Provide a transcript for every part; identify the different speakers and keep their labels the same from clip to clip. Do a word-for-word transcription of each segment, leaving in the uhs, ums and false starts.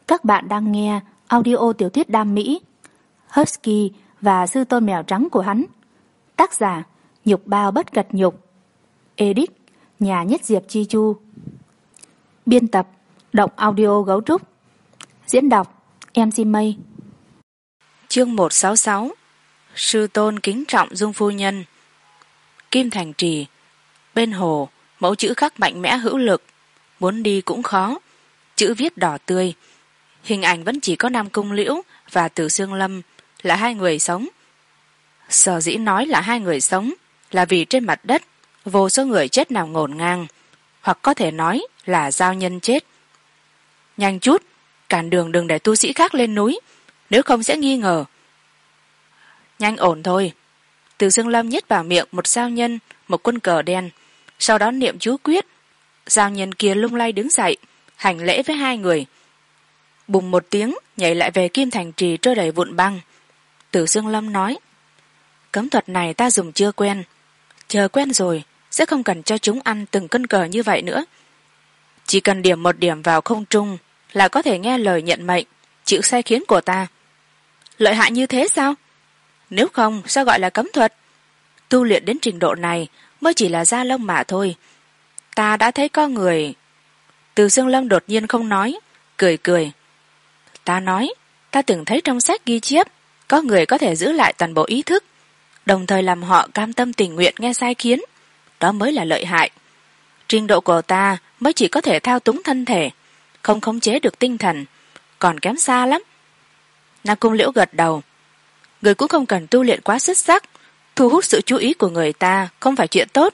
Speaker 1: Các bạn đang nghe audio tiểu thuyết đam mỹ Husky và sư tôn mèo trắng của hắn. Tác giả Nhục Bao Bất Cật Nhục. Edit Nhà Nhất Diệp Chi Chu. Biên tập Động Audio Gấu Trúc. Diễn đọc em xê Mây.
Speaker 2: Chương một trăm sáu mươi sáu. Sư tôn kính trọng Dung phu nhân. Kim Thành Trì. Bên hồ, mẫu chữ khắc mạnh mẽ hữu lực, muốn đi cũng khó. Chữ viết đỏ tươi. Hình ảnh vẫn chỉ có Nam Cung Liễu và Từ Xương Lâm là hai người sống. Sở dĩ nói là hai người sống là vì trên mặt đất vô số người chết nằm ngổn ngang, hoặc có thể nói là giao nhân chết. Nhanh chút, cản đường đừng để tu sĩ khác lên núi, nếu không sẽ nghi ngờ. Nhanh ổn thôi. Từ Xương Lâm nhét vào miệng một giao nhân một quân cờ đen, sau đó niệm chú quyết. Giao nhân kia lung lay đứng dậy, hành lễ với hai người. Bùng một tiếng nhảy lại về Kim Thành Trì trôi đầy vụn băng. Từ Xương Lâm nói: cấm thuật này ta dùng chưa quen, chờ quen rồi sẽ không cần cho chúng ăn từng cân cờ như vậy nữa. Chỉ cần điểm một điểm vào không trung là có thể nghe lời nhận mệnh, chịu sai khiến của ta. Lợi hại như thế sao? Nếu không sao gọi là cấm thuật? Tu luyện đến trình độ này mới chỉ là da lông mà thôi. Ta đã thấy có người... Từ Xương Lâm đột nhiên không nói, cười cười. Ta nói, ta từng thấy trong sách ghi chép có người có thể giữ lại toàn bộ ý thức, đồng thời làm họ cam tâm tình nguyện nghe sai khiến. Đó mới là lợi hại. Trình độ của ta mới chỉ có thể thao túng thân thể, không khống chế được tinh thần, còn kém xa lắm. Nam Cung Liễu gật đầu. Người cũng không cần tu luyện quá xuất sắc, thu hút sự chú ý của người ta không phải chuyện tốt.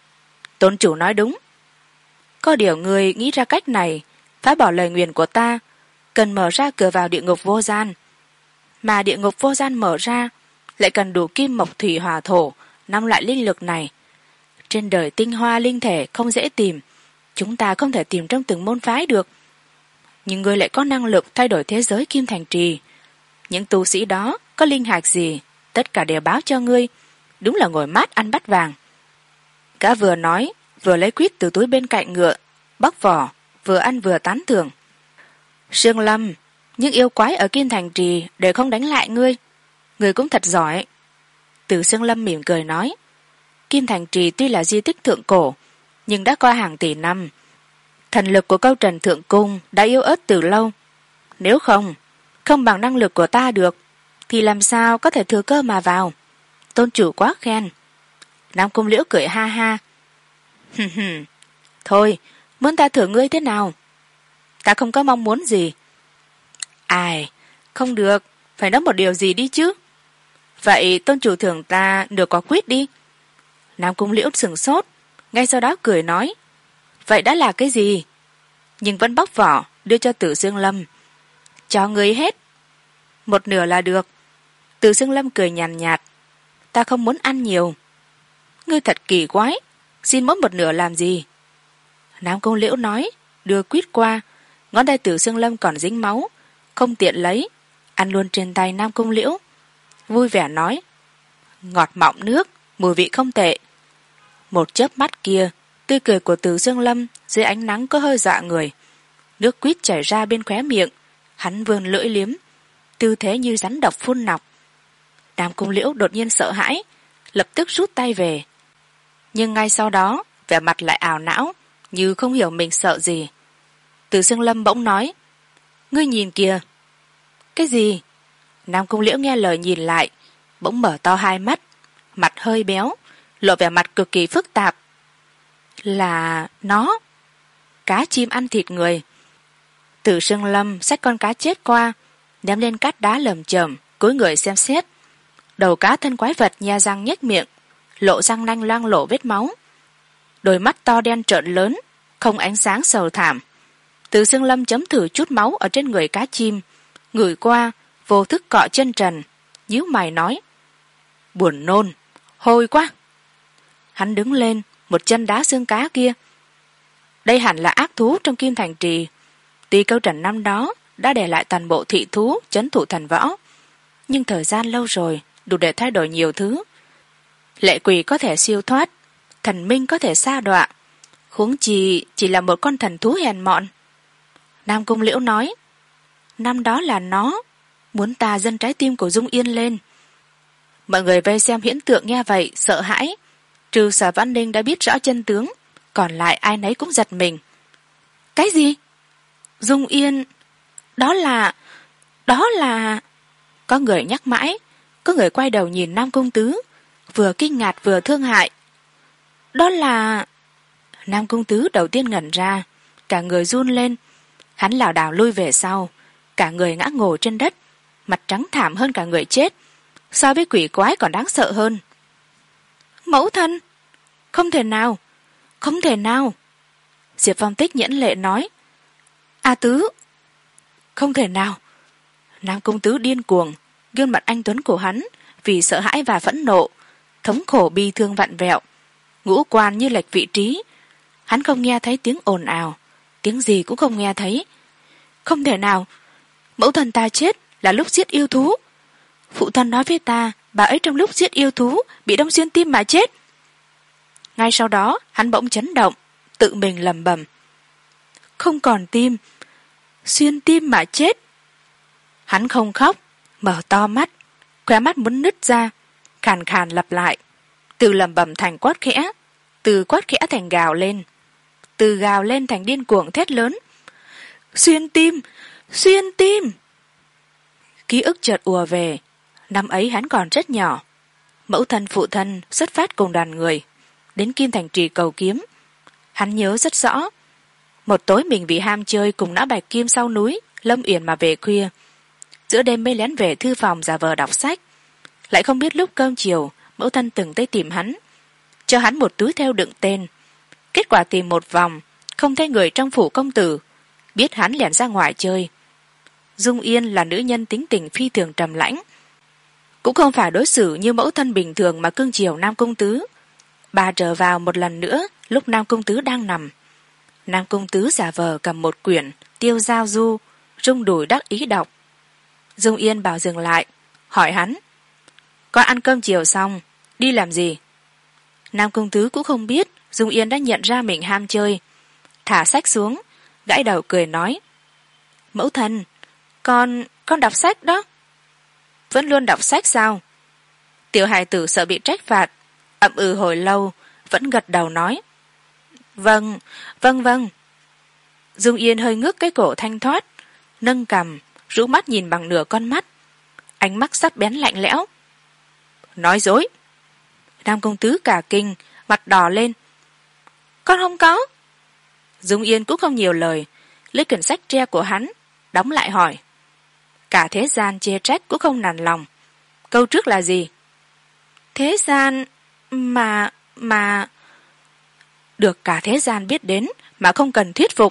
Speaker 2: Tôn chủ nói đúng. Có điều người nghĩ ra cách này, phá bỏ lời nguyền của ta, cần mở ra cửa vào địa ngục vô gian. Mà địa ngục vô gian mở ra lại cần đủ kim mộc thủy hỏa thổ, năm loại linh lực này. Trên đời tinh hoa linh thể không dễ tìm, chúng ta không thể tìm trong từng môn phái được. Nhưng ngươi lại có năng lực thay đổi thế giới Kim Thành Trì. Những tu sĩ đó có linh hạch gì, tất cả đều báo cho ngươi. Đúng là ngồi mát ăn bát vàng. Gã vừa nói vừa lấy quýt từ túi bên cạnh ngựa, bóc vỏ, vừa ăn vừa tán thưởng. Sương Lâm, những yêu quái ở Kim Thành Trì đều không đánh lại ngươi. Ngươi cũng thật giỏi. Từ Sương Lâm mỉm cười nói. Kim Thành Trì tuy là di tích thượng cổ, nhưng đã qua hàng tỷ năm. Thần lực của câu trần thượng cung đã yếu ớt từ lâu. Nếu không, không bằng năng lực của ta được, thì làm sao có thể thừa cơ mà vào. Tôn chủ quá khen. Nam Cung Liễu cười ha ha. Thôi, muốn ta thưởng ngươi thế nào? Ta không có mong muốn gì. Ai, không được, phải nói một điều gì đi chứ. Vậy tôn chủ thưởng ta nửa quả quýt đi. Nam Cung Liễu sửng sốt, ngay sau đó cười nói. Vậy đã là cái gì? Nhưng vẫn bóc vỏ đưa cho Tử Xương Lâm. Cho ngươi hết. Một nửa là được. Tử Xương Lâm cười nhàn nhạt. Ta không muốn ăn nhiều. Ngươi thật kỳ quái, xin mỗi một nửa làm gì? Nam Cung Liễu nói, đưa quýt qua. Ngón tay Tử Xương Lâm còn dính máu, không tiện lấy, ăn luôn trên tay Nam Cung Liễu. Vui vẻ nói, ngọt mọng nước, mùi vị không tệ. Một chớp mắt kia, tươi cười của Tử Xương Lâm dưới ánh nắng có hơi dọa người. Nước quýt chảy ra bên khóe miệng, hắn vươn lưỡi liếm, tư thế như rắn độc phun nọc. Nam Cung Liễu đột nhiên sợ hãi, lập tức rút tay về. Nhưng ngay sau đó, vẻ mặt lại ảo não, như không hiểu mình sợ gì. Từ Xương Lâm bỗng nói, ngươi nhìn kìa. Cái gì? Nam Cung Liễu nghe lời nhìn lại, bỗng mở to hai mắt, mặt hơi béo, lộ vẻ mặt cực kỳ phức tạp. Là nó. Cá chim ăn thịt người. Từ Xương Lâm xách con cá chết qua, ném lên cát đá lởm chởm, cúi người xem xét. Đầu cá thân quái vật nhe răng nhếch miệng, lộ răng nanh loang lổ vết máu. Đôi mắt to đen trợn lớn, không ánh sáng sầu thảm. Từ Xương Lâm chấm thử chút máu ở trên người cá chim, ngửi qua, vô thức cọ chân trần, nhíu mày nói. Buồn nôn, hôi quá. Hắn đứng lên, một chân đá xương cá kia. Đây hẳn là ác thú trong Kim Thành Trì. Tuy câu trần năm đó đã để lại toàn bộ thị thú trấn thủ thần võ, nhưng thời gian lâu rồi đủ để thay đổi nhiều thứ. Lệ quỷ có thể siêu thoát, thần minh có thể sa đọa, huống chi chỉ là một con thần thú hèn mọn. Nam Cung Liễu nói, năm đó là nó muốn ta dâng trái tim của Dung Yên lên. Mọi người vây xem hiện tượng nghe vậy sợ hãi, trừ Sở Văn Ninh đã biết rõ chân tướng, còn lại ai nấy cũng giật mình. Cái gì? Dung Yên? Đó là... đó là... Có người nhắc mãi, có người quay đầu nhìn Nam Công Tứ, vừa kinh ngạc vừa thương hại. Đó là... Nam Công Tứ đầu tiên ngẩn ra, cả người run lên, hắn lảo đảo lui về sau, cả người ngã ngồi trên đất, mặt trắng thảm hơn cả người chết, so với quỷ quái còn đáng sợ hơn. Mẫu thân! Không thể nào! Không thể nào! Diệp Phong Tích nhẫn lệ nói. A Tứ! Không thể nào! Nam Công Tứ điên cuồng, gương mặt anh tuấn của hắn vì sợ hãi và phẫn nộ, thống khổ bi thương vặn vẹo, ngũ quan như lệch vị trí. Hắn không nghe thấy tiếng ồn ào, tiếng gì cũng không nghe thấy. Không thể nào! Mẫu thân ta chết là lúc giết yêu thú. Phụ thân nói với ta, bà ấy trong lúc giết yêu thú bị đâm xuyên tim mà chết. Ngay sau đó hắn bỗng chấn động, tự mình lẩm bẩm. Không còn tim, xuyên tim mà chết. Hắn không khóc, mở to mắt, khóe mắt muốn nứt ra, khàn khàn lặp lại, từ lẩm bẩm thành quát khẽ, từ quát khẽ thành gào lên, từ gào lên thành điên cuồng thét lớn. Xuyên tim, xuyên tim! Ký ức chợt ùa về. Năm ấy hắn còn rất nhỏ, mẫu thân phụ thân xuất phát cùng đoàn người đến Kim Thành Trì cầu kiếm. Hắn nhớ rất rõ, một tối mình vì ham chơi cùng Não Bạch Kim sau núi Lâm Uyển mà về khuya, giữa đêm mới lén về thư phòng giả vờ đọc sách, lại không biết lúc cơm chiều mẫu thân từng tới tìm hắn, cho hắn một túi theo đựng tên. Kết quả tìm một vòng không thấy người trong phủ công tử, biết hắn lẻn ra ngoài chơi. Dung Yên là nữ nhân tính tình phi thường trầm lãnh, cũng không phải đối xử như mẫu thân bình thường mà cưng chiều Nam Công Tứ. Bà trở vào một lần nữa lúc Nam Công Tứ đang nằm. Nam Công Tứ giả vờ cầm một quyển Tiêu Giao Du, rung đùi đắc ý đọc. Dung Yên bảo dừng lại, hỏi hắn, con ăn cơm chiều xong đi làm gì? Nam Công Tứ cũng không biết Dung Yên đã nhận ra mình ham chơi, thả sách xuống, gãi đầu cười nói, mẫu thân, con con đọc sách đó. Vẫn luôn đọc sách sao? Tiểu hài tử sợ bị trách phạt, ậm ừ hồi lâu, vẫn gật đầu nói, vâng, vâng vâng. Dung Yên hơi ngước cái cổ thanh thoát, nâng cằm, rũ mắt nhìn bằng nửa con mắt, ánh mắt sắc bén lạnh lẽo. Nói dối! Nam Công Tứ cả kinh, mặt đỏ lên. Con không có. Dung Yên cũng không nhiều lời, lấy quyển sách tre của hắn, đóng lại hỏi. Cả thế gian chê trách cũng không nản lòng. Câu trước là gì? Thế gian mà mà được cả thế gian biết đến mà không cần thuyết phục.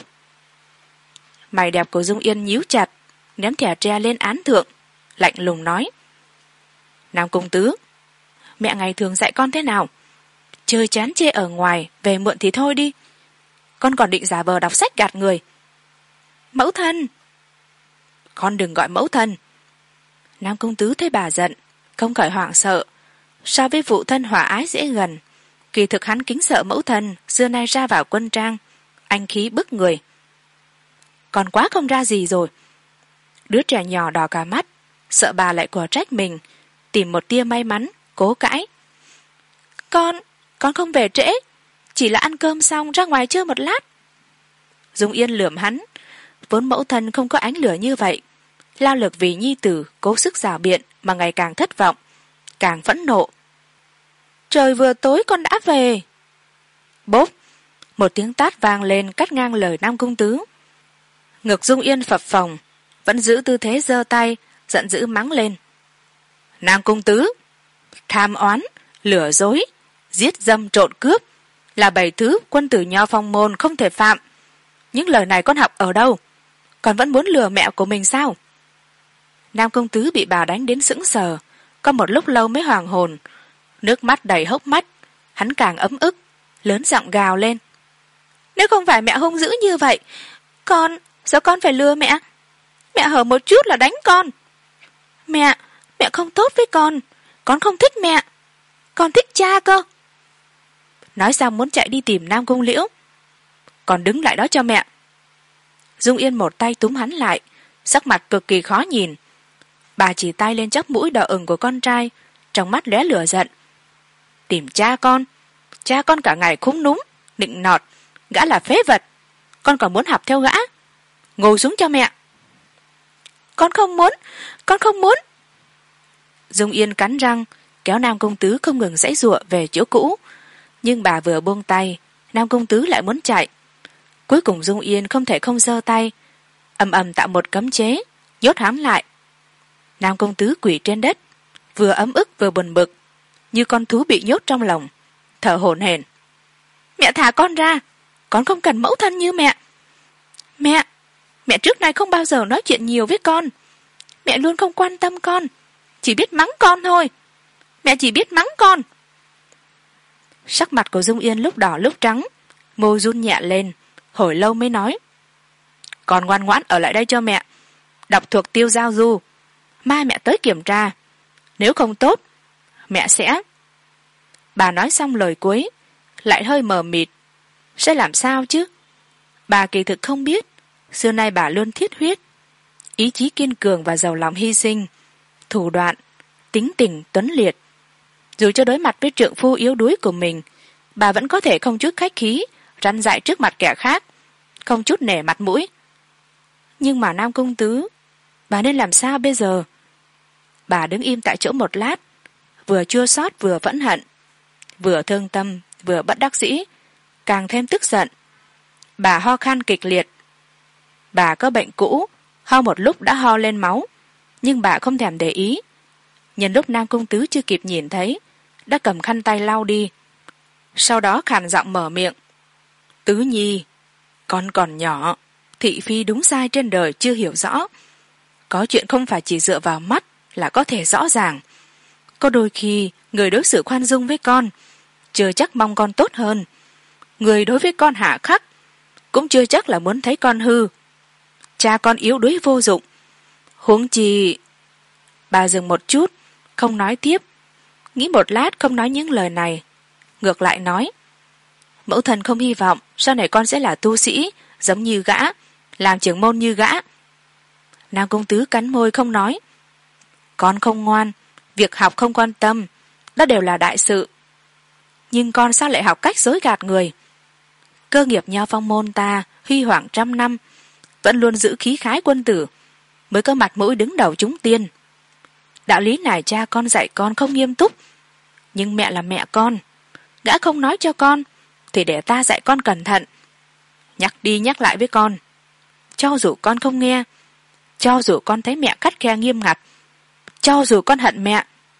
Speaker 2: Mày đẹp của Dung Yên nhíu chặt, ném thẻ tre lên án thượng, lạnh lùng nói, Nam Công Tứ, mẹ ngày thường dạy con thế nào? Chơi chán chê ở ngoài, về muộn thì thôi đi, con còn định giả vờ đọc sách gạt người. Mẫu thân! Con đừng gọi mẫu thân. Nam Công Tứ thấy bà giận, không khỏi hoảng sợ. So với phụ thân hòa ái dễ gần, kỳ thực hắn kính sợ mẫu thân xưa nay ra vào quân trang, anh khí bức người. Còn quá không ra gì rồi. Đứa trẻ nhỏ đỏ cả mắt, sợ bà lại quả trách mình, tìm một tia may mắn, cố cãi. Con, con không về trễ, chỉ là ăn cơm xong ra ngoài chơi một lát. Dung Yên lườm hắn, vốn mẫu thân không có ánh lửa như vậy, lao lực vì nhi tử cố sức rảo biện mà ngày càng thất vọng, càng phẫn nộ. Trời vừa tối con đã về. Bốp! Một tiếng tát vang lên cắt ngang lời Nam Công Tứ. Ngực Dung Yên phập phồng, vẫn giữ tư thế giơ tay, giận dữ mắng lên. Nam Công Tứ! Tham oán, lừa dối, giết dâm trộn cướp là bảy thứ quân tử nho phong môn không thể phạm. Những lời này con học ở đâu? Con vẫn muốn lừa mẹ của mình sao? Nam Công Tứ bị bà đánh đến sững sờ, có một lúc lâu mới hoàn hồn, nước mắt đầy hốc mắt, hắn càng ấm ức, lớn giọng gào lên. Nếu không phải mẹ hung dữ như vậy, con, sao con phải lừa mẹ? Mẹ hở một chút là đánh con. Mẹ, mẹ không tốt với con, con không thích mẹ, con thích cha cơ. Nói xong muốn chạy đi tìm Nam Cung Liễu. Còn đứng lại đó cho mẹ. Dung Yên một tay túm hắn lại, sắc mặt cực kỳ khó nhìn. Bà chỉ tay lên chóp mũi đỏ ửng của con trai, trong mắt lóe lửa giận. Tìm cha con, cha con cả ngày khúm núm nịnh nọt, gã là phế vật, con còn muốn học theo gã. Ngồi xuống cho mẹ. Con không muốn, con không muốn. Dung Yên cắn răng kéo Nam công tứ không ngừng giãy giụa về chỗ cũ, nhưng bà vừa buông tay, Nam công tứ lại muốn chạy. Cuối cùng Dung Yên không thể không giơ tay, ầm ầm tạo một cấm chế nhốt hắn lại. Nam công tứ quỳ trên đất, vừa ấm ức vừa buồn bực, như con thú bị nhốt trong lòng, thở hổn hển. Mẹ thả con ra, con không cần mẫu thân như mẹ. Mẹ, mẹ trước nay không bao giờ nói chuyện nhiều với con. Mẹ luôn không quan tâm con, chỉ biết mắng con thôi. Mẹ chỉ biết mắng con. Sắc mặt của Dung Yên lúc đỏ lúc trắng, môi run nhẹ lên, hồi lâu mới nói. Con ngoan ngoãn ở lại đây cho mẹ, đọc thuộc tiêu giao du. Mai mẹ tới kiểm tra, nếu không tốt, mẹ sẽ... Bà nói xong lời cuối, lại hơi mờ mịt. Sẽ làm sao chứ? Bà kỳ thực không biết, xưa nay bà luôn thiết huyết, ý chí kiên cường và giàu lòng hy sinh, thủ đoạn, tính tình tuấn liệt. Dù cho đối mặt với trượng phu yếu đuối của mình, bà vẫn có thể không chút khách khí răn dạy trước mặt kẻ khác, không chút nể mặt mũi. Nhưng mà Nam công tứ, bà nên làm sao bây giờ? Bà đứng im tại chỗ một lát, vừa chua xót vừa phẫn hận, vừa thương tâm vừa bất đắc dĩ, càng thêm tức giận. Bà ho khan kịch liệt. Bà có bệnh cũ, ho một lúc đã ho lên máu, nhưng bà không thèm để ý. Nhân lúc Nam công tứ chưa kịp nhìn thấy, đã cầm khăn tay lau đi, sau đó khàn giọng mở miệng. Tứ nhi, con còn nhỏ, thị phi đúng sai trên đời chưa hiểu rõ. Có chuyện không phải chỉ dựa vào mắt là có thể rõ ràng. Có đôi khi người đối xử khoan dung với con chưa chắc mong con tốt hơn, người đối với con hạ khắc cũng chưa chắc là muốn thấy con hư. Cha con yếu đuối vô dụng, huống chi... Bà dừng một chút, không nói tiếp, nghĩ một lát không nói những lời này, ngược lại nói. Mẫu thân không hy vọng sau này con sẽ là tu sĩ giống như gã, làm trưởng môn như gã. Nam công tứ cắn môi không nói. Con không ngoan, việc học không quan tâm, đó đều là đại sự. Nhưng con sao lại học cách dối gạt người? Cơ nghiệp Nho Phong môn ta huy hoàng trăm năm, vẫn luôn giữ khí khái quân tử, mới có mặt mũi đứng đầu chúng tiên. Đạo lý này cha con dạy con không nghiêm túc, nhưng mẹ là mẹ con, gã không nói cho con thì để ta dạy con cẩn thận. Nhắc đi nhắc lại với con, cho dù con không nghe, cho dù con thấy mẹ khắt khe nghiêm ngặt, cho dù con hận mẹ,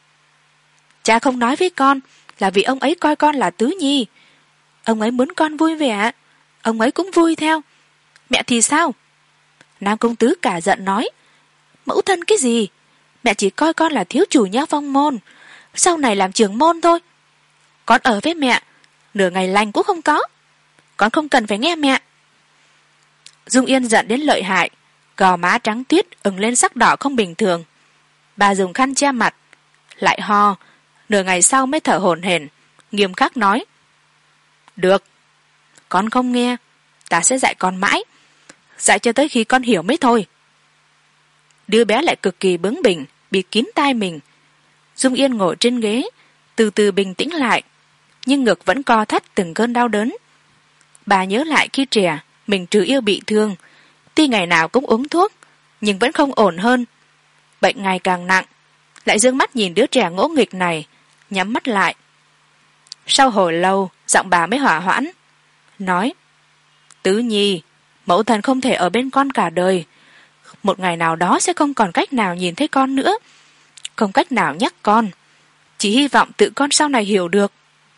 Speaker 2: cha không nói với con là vì ông ấy coi con là tứ nhi. Ông ấy muốn con vui vẻ, ông ấy cũng vui theo. Mẹ thì sao? Nam công tứ cả giận nói. Mẫu thân cái gì? Mẹ chỉ coi con là thiếu chủ Nho Phong môn, sau này làm trưởng môn thôi. Con ở với mẹ nửa ngày lành cũng không có, con không cần phải nghe mẹ. Dung Yên giận đến lợi hại, gò má trắng tuyết ửng lên sắc đỏ không bình thường. Bà dùng khăn che mặt, lại ho, nửa ngày sau mới thở hổn hển, nghiêm khắc nói. Được, con không nghe, ta sẽ dạy con mãi, dạy cho tới khi con hiểu mới thôi. Đứa bé lại cực kỳ bướng bỉnh, bịt kín tai mình. Dung Yên ngồi trên ghế, từ từ bình tĩnh lại, nhưng ngực vẫn co thắt từng cơn đau đớn. Bà nhớ lại khi trẻ mình trừ yêu bị thương, tuy ngày nào cũng uống thuốc nhưng vẫn không ổn hơn. Bệnh ngày càng nặng, lại dương mắt nhìn đứa trẻ ngỗ nghịch này, nhắm mắt lại. Sau hồi lâu giọng bà mới hỏa hoãn, nói. Tứ nhi, mẫu thân không thể ở bên con cả đời, một ngày nào đó sẽ không còn cách nào nhìn thấy con nữa, không cách nào nhắc con, chỉ hy vọng tự con sau này hiểu được.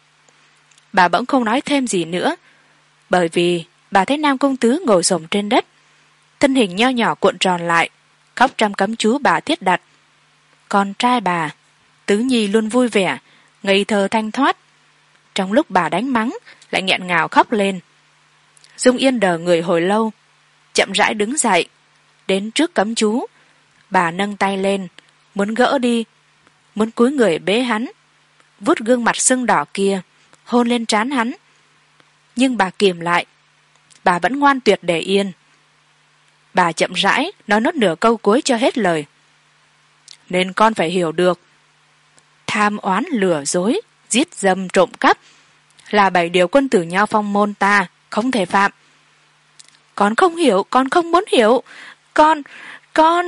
Speaker 2: Bà bỗng không nói thêm gì nữa, bởi vì bà thấy Nam công tứ ngồi xổm trên đất, thân hình nho nhỏ cuộn tròn lại, khóc trăm cấm chú bà thiết đặt. Con trai bà, Tứ nhi luôn vui vẻ, ngây thơ thanh thoát, trong lúc bà đánh mắng lại nghẹn ngào khóc lên. Dung Yên đờ người hồi lâu, chậm rãi đứng dậy, đến trước cấm chú. Bà nâng tay lên, muốn gỡ đi, muốn cúi người bế hắn, vuốt gương mặt sưng đỏ kia, hôn lên trán hắn. Nhưng bà kìm lại, bà vẫn ngoan tuyệt để yên. Bà chậm rãi nói nốt nửa câu cuối cho hết lời. Nên con phải hiểu được, tham oán lừa dối, giết dâm trộm cắp là bảy điều quân tử Nho Phong môn ta không thể phạm. Con không hiểu, con không muốn hiểu. Con, con...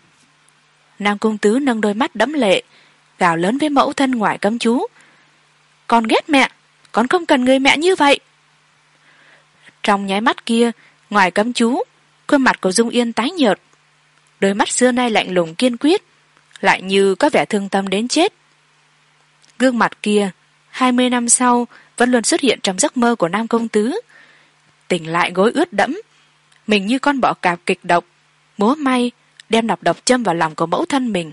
Speaker 2: Nam Cung Tứ nâng đôi mắt đẫm lệ, gào lớn với mẫu thân ngoài cấm chú. Con ghét mẹ, con không cần người mẹ như vậy. Trong nháy mắt kia, ngoài cấm chú, khuôn mặt của Dung Yên tái nhợt, đôi mắt xưa nay lạnh lùng kiên quyết, lại như có vẻ thương tâm đến chết. Gương mặt kia, hai mươi năm sau, vẫn luôn xuất hiện trong giấc mơ của Nam Công Tứ. Tỉnh lại gối ướt đẫm, mình như con bọ cạp kịch độc, múa may, đem nọc độc châm vào lòng của mẫu thân mình.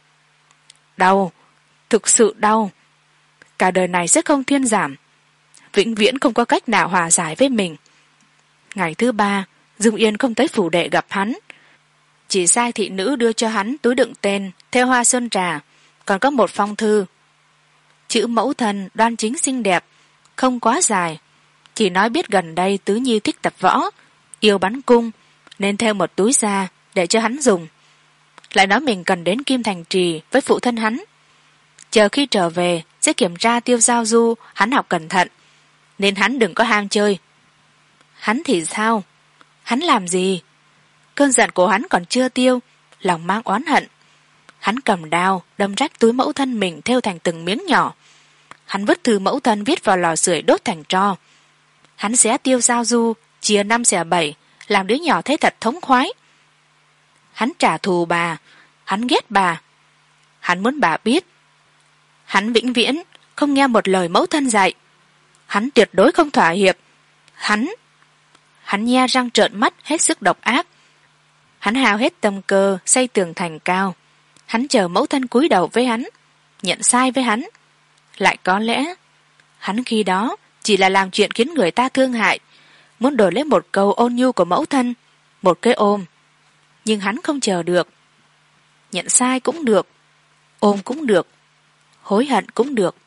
Speaker 2: Đau, thực sự đau. Cả đời này sẽ không thuyên giảm, vĩnh viễn không có cách nào hòa giải với mình. Ngày thứ ba, Dung Yên không tới phủ đệ gặp hắn, chỉ sai thị nữ đưa cho hắn túi đựng tên theo hoa sơn trà, còn có một phong thư. Chữ mẫu thân đoan chính xinh đẹp, không quá dài, chỉ nói biết gần đây Tứ Nhi thích tập võ, yêu bắn cung, nên theo một túi ra để cho hắn dùng. Lại nói mình cần đến Kim Thành Trì với phụ thân hắn, chờ khi trở về sẽ kiểm tra tiêu giao du hắn học cẩn thận, nên hắn đừng có ham chơi. Hắn thì sao? Hắn làm gì? Cơn giận của hắn còn chưa tiêu, lòng mang oán hận. Hắn cầm đao đâm rách túi mẫu thân mình thêu thành từng miếng nhỏ. Hắn vứt thư mẫu thân viết vào lò sưởi đốt thành tro. Hắn xé tiêu giao du chia năm xẻ bảy, làm đứa nhỏ thấy thật thống khoái. Hắn trả thù bà, hắn ghét bà, hắn muốn bà biết. Hắn vĩnh viễn không nghe một lời mẫu thân dạy. Hắn tuyệt đối không thỏa hiệp. Hắn hắn nhe răng trợn mắt hết sức độc ác. Hắn hao hết tâm cơ xây tường thành cao. Hắn chờ mẫu thân cúi đầu với hắn, nhận sai với hắn. Lại có lẽ hắn khi đó chỉ là làm chuyện khiến người ta thương hại, muốn đổi lấy một câu ôn nhu của mẫu thân, một cái ôm. Nhưng hắn không chờ được. Nhận sai cũng được, ôm cũng được, hối hận cũng được,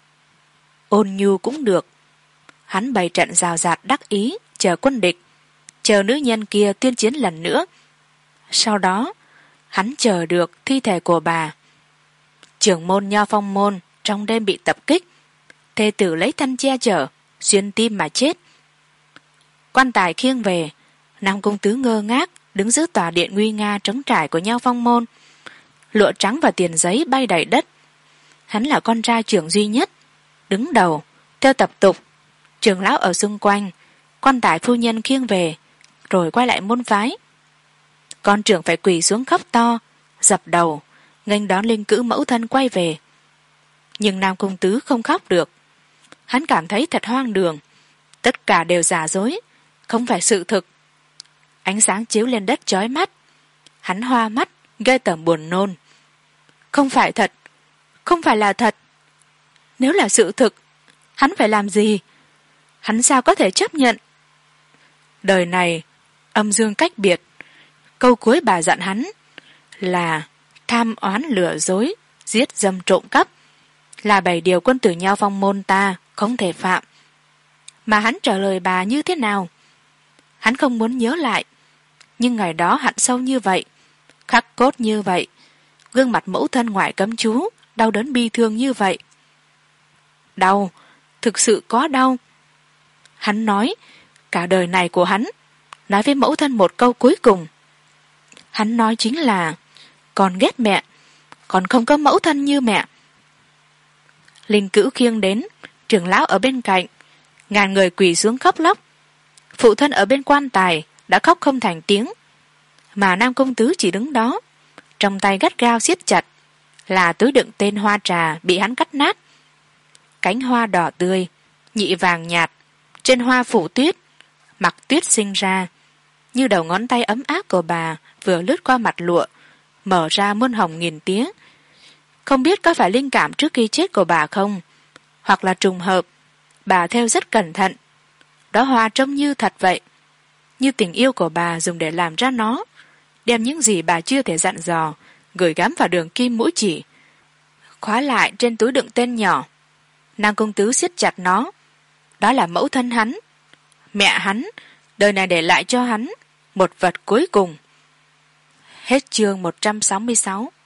Speaker 2: ôn nhu cũng được. Hắn bày trận rào rạt đắc ý, chờ quân địch, chờ nữ nhân kia tuyên chiến lần nữa. Sau đó hắn chờ được thi thể của bà. Trưởng môn Nho Phong môn trong đêm bị tập kích, thê tử lấy thân che chở, xuyên tim mà chết. Quan tài khiêng về, Nam Công Tứ ngơ ngác đứng giữa tòa điện nguy nga trống trải của Nho Phong môn. Lụa trắng và tiền giấy bay đầy đất. Hắn là con trai trưởng duy nhất, đứng đầu theo tập tục. Trưởng lão ở xung quanh, quan tài phu nhân khiêng về, rồi quay lại môn phái. Con trưởng phải quỳ xuống khóc to, dập đầu nghênh đón linh cữu mẫu thân quay về. Nhưng Nam Công Tứ không khóc được. Hắn cảm thấy thật hoang đường, tất cả đều giả dối, không phải sự thực. Ánh sáng chiếu lên đất chói mắt, hắn hoa mắt, ghê tởm buồn nôn. Không phải thật, không phải là thật. Nếu là sự thực, hắn phải làm gì? Hắn sao có thể chấp nhận? Đời này âm dương cách biệt. Câu cuối bà dặn hắn là tham oán lừa dối, giết dâm trộm cắp là bảy điều quân tử Nho Phong môn ta không thể phạm. Mà hắn trả lời bà như thế nào? Hắn không muốn nhớ lại, nhưng ngày đó hận sâu như vậy, khắc cốt như vậy, gương mặt mẫu thân ngoại cấm chú đau đớn bi thương như vậy. Đau, thực sự có đau. Hắn nói cả đời này của hắn, nói với mẫu thân một câu cuối cùng. Hắn nói chính là con ghét mẹ, còn không có mẫu thân như mẹ. Linh cữu khiêng đến, trưởng lão ở bên cạnh, ngàn người quỳ xuống khóc lóc. Phụ thân ở bên quan tài đã khóc không thành tiếng, mà Nam Công Tứ chỉ đứng đó, trong tay gắt gao siết chặt là túi đựng tên hoa trà bị hắn cắt nát. Cánh hoa đỏ tươi, nhị vàng nhạt, trên hoa phủ tuyết, mặc tuyết sinh ra, như đầu ngón tay ấm áp của bà vừa lướt qua mặt lụa, mở ra muôn hồng nghìn tía. Không biết có phải linh cảm trước khi chết của bà không, hoặc là trùng hợp, bà theo rất cẩn thận. Đó hoa trông như thật vậy, như tình yêu của bà dùng để làm ra nó, đem những gì bà chưa thể dặn dò gửi gắm vào đường kim mũi chỉ, khóa lại trên túi đựng tên nhỏ. Nam Công Tứ siết chặt nó. Đó là mẫu thân hắn, mẹ hắn đời này để lại cho hắn một vật cuối cùng. Hết chương một trăm sáu mươi sáu.